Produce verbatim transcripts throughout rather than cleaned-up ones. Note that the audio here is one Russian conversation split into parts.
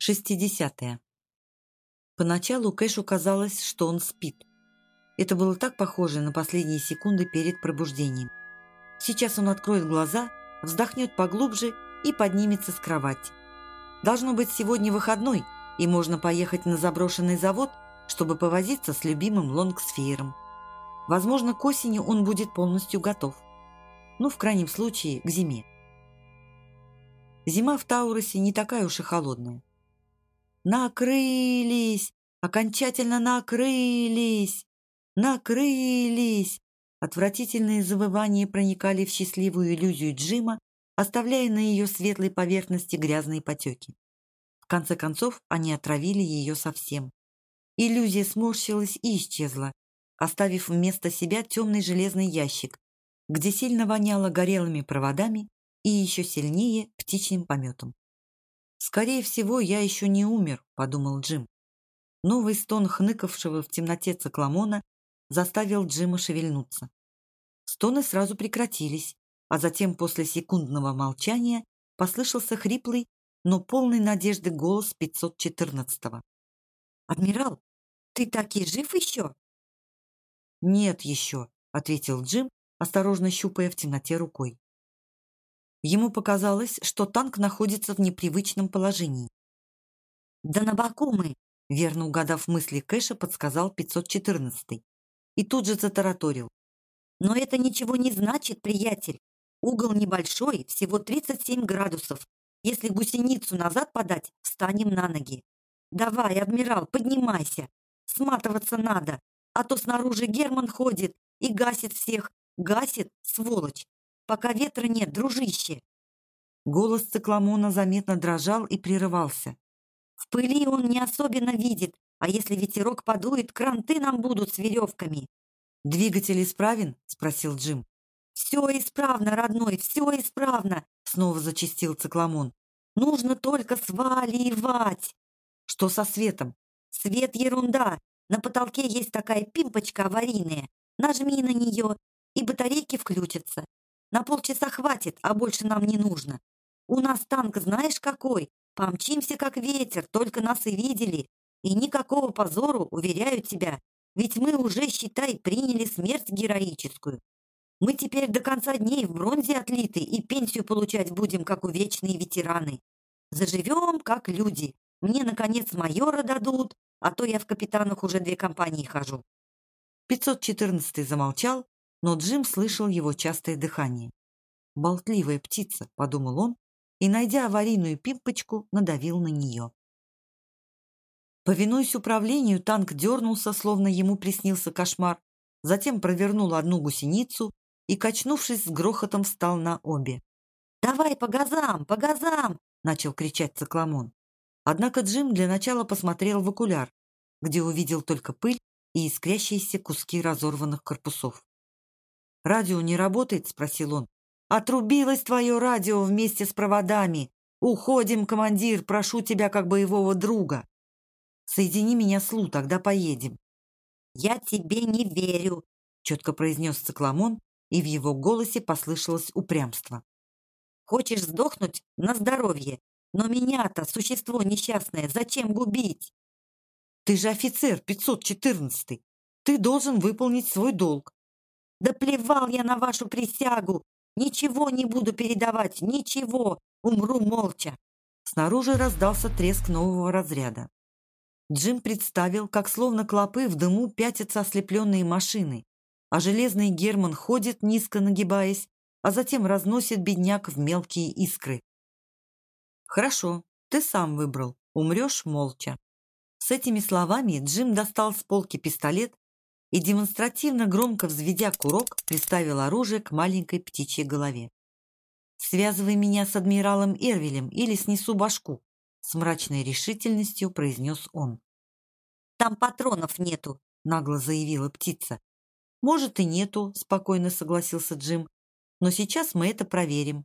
шестидесятое. Поначалу Кэшу казалось, что он спит. Это было так похоже на последние секунды перед пробуждением. Сейчас он откроет глаза, вздохнет поглубже и поднимется с кровати. Должно быть, сегодня выходной, и можно поехать на заброшенный завод, чтобы повозиться с любимым лонгсфейером. Возможно, к осени он будет полностью готов. Ну, в крайнем случае, к зиме. Зима в Таурусе не такая уж и холодная. Накрылись! Окончательно накрылись! Накрылись! Отвратительные завывания проникали в счастливую иллюзию Джима, оставляя на ее светлой поверхности грязные потеки. В конце концов, они отравили ее совсем. Иллюзия сморщилась и исчезла, оставив вместо себя темный железный ящик, где сильно воняло горелыми проводами и еще сильнее птичьим пометом. «Скорее всего, я еще не умер», — подумал Джим. Новый стон хныкавшего в темноте цикламона заставил Джима шевельнуться. Стоны сразу прекратились, а затем после секундного молчания послышался хриплый, но полный надежды голос пятьсот четырнадцатого. «Адмирал, ты таки жив еще?» «Нет еще», — ответил Джим, осторожно щупая в темноте рукой. Ему показалось, что танк находится в непривычном положении. «Да на боку мы!» — верно угадав мысли Кэша, подсказал пятьсот четырнадцатый. И тут же затараторил. «Но это ничего не значит, приятель. Угол небольшой, всего тридцать семь градусов. Если гусеницу назад подать, встанем на ноги. Давай, адмирал, поднимайся. Сматываться надо, а то снаружи Герман ходит и гасит всех. Гасит, сволочь. Пока ветра нет, дружище!» Голос цикламона заметно дрожал и прерывался. «В пыли он не особенно видит, а если ветерок подует, кранты нам будут с веревками». «Двигатель исправен?» — спросил Джим. «Все исправно, родной, все исправно!» — снова зачастил цикламон. «Нужно только сваливать!» «Что со светом?» «Свет ерунда! На потолке есть такая пимпочка аварийная. Нажми на нее, и батарейки включатся. На полчаса хватит, а больше нам не нужно. У нас танк знаешь какой? Помчимся как ветер, только нас и видели. И никакого позору, уверяю тебя. Ведь мы уже, считай, приняли смерть героическую. Мы теперь до конца дней в бронзе отлиты и пенсию получать будем, как увечные ветераны. Заживем, как люди. Мне, наконец, майора дадут, а то я в капитанах уже две компании хожу». пятьсот четырнадцатый замолчал, но Джим слышал его частое дыхание. «Болтливая птица», — подумал он, и, найдя аварийную пимпочку, надавил на нее. Повинуясь управлению, танк дернулся, словно ему приснился кошмар, затем провернул одну гусеницу и, качнувшись, с грохотом встал на обе. «Давай по газам, по газам!» — начал кричать цикламон. Однако Джим для начала посмотрел в окуляр, где увидел только пыль и искрящиеся куски разорванных корпусов. «Радио не работает?» — спросил он. «Отрубилось твое радио вместе с проводами. Уходим, командир, прошу тебя как боевого друга. Соедини меня с Лу, тогда поедем». «Я тебе не верю», — четко произнес цикламон, и в его голосе послышалось упрямство. «Хочешь сдохнуть? На здоровье. Но меня-то, существо несчастное, зачем губить?» «Ты же офицер, пятьсот четырнадцатый. Ты должен выполнить свой долг». «Да плевал я на вашу присягу! Ничего не буду передавать, ничего! Умру молча!» Снаружи раздался треск нового разряда. Джим представил, как словно клопы в дыму пятятся ослепленные машины, а железный Герман ходит, низко нагибаясь, а затем разносит бедняк в мелкие искры. «Хорошо, ты сам выбрал, умрешь молча». С этими словами Джим достал с полки пистолет и, демонстративно громко взведя курок, приставил оружие к маленькой птичьей голове. «Связывай меня с адмиралом Эрвилем или снесу башку», — с мрачной решительностью произнес он. «Там патронов нету», — нагло заявила птица. «Может, и нету», — спокойно согласился Джим. «Но сейчас мы это проверим».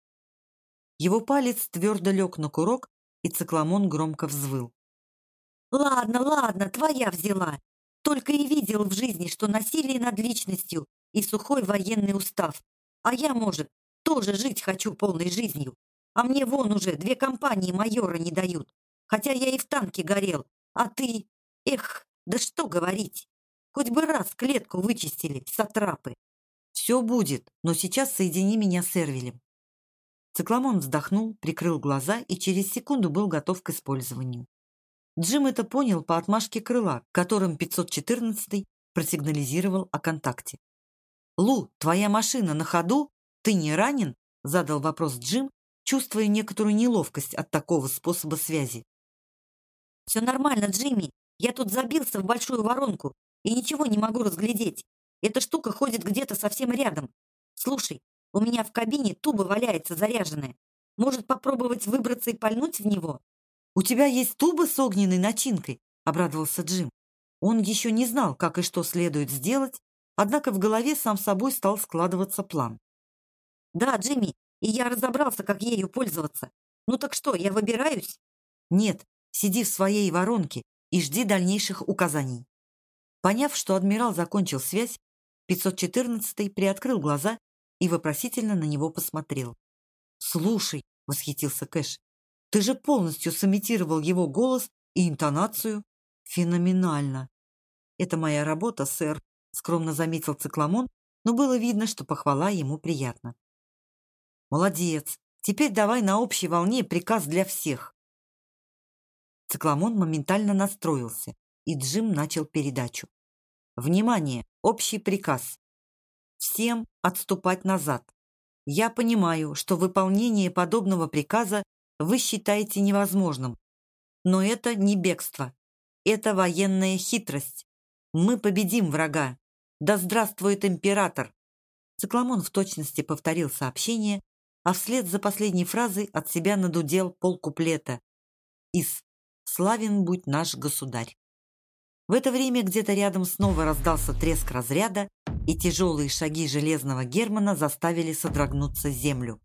Его палец твердо лег на курок, и цикламон громко взвыл. «Ладно, ладно, твоя взяла. Только и видел в жизни, что насилие над личностью и сухой военный устав. А я, может, тоже жить хочу полной жизнью. А мне вон уже две компании майора не дают. хотя я и в танке горел. А ты... Эх, да что говорить. Хоть бы раз клетку вычистили, сатрапы. Все будет, но сейчас соедини меня с Эрвилем. Цикламон вздохнул, прикрыл глаза и через секунду был готов к использованию. Джим это понял по отмашке крыла, которым пятьсот четырнадцатый просигнализировал о контакте. «Лу, твоя машина на ходу? Ты не ранен?» – задал вопрос Джим, чувствуя некоторую неловкость от такого способа связи. «Все нормально, Джимми. Я тут забился в большую воронку и ничего не могу разглядеть. Эта штука ходит где-то совсем рядом. Слушай, у меня в кабине туба валяется заряженная. Может, попробовать выбраться и пальнуть в него?» «У тебя есть туба с огненной начинкой?» – обрадовался Джим. Он еще не знал, как и что следует сделать, однако в голове сам собой стал складываться план. «Да, Джимми, и я разобрался, как ею пользоваться. Ну так что, я выбираюсь?» «Нет, сиди в своей воронке и жди дальнейших указаний». Поняв, что адмирал закончил связь, пятьсот четырнадцатый приоткрыл глаза и вопросительно на него посмотрел. «Слушай», — восхитился Кэш, — «ты же полностью сымитировал его голос и интонацию. Феноменально!» «Это моя работа, сэр», — скромно заметил Цикламон, но было видно, что похвала ему приятна. «Молодец! Теперь давай на общей волне приказ для всех». Цикламон моментально настроился, и Джим начал передачу. «Внимание! Общий приказ! Всем отступать назад. Я понимаю, что выполнение подобного приказа вы считаете невозможным, но это не бегство. Это военная хитрость. Мы победим врага. Да здравствует император!» Цикламон в точности повторил сообщение, а вслед за последней фразой от себя надудел полкуплета из «Славен будь наш государь». В это время где-то рядом снова раздался треск разряда, и тяжелые шаги железного Германа заставили содрогнуться землю.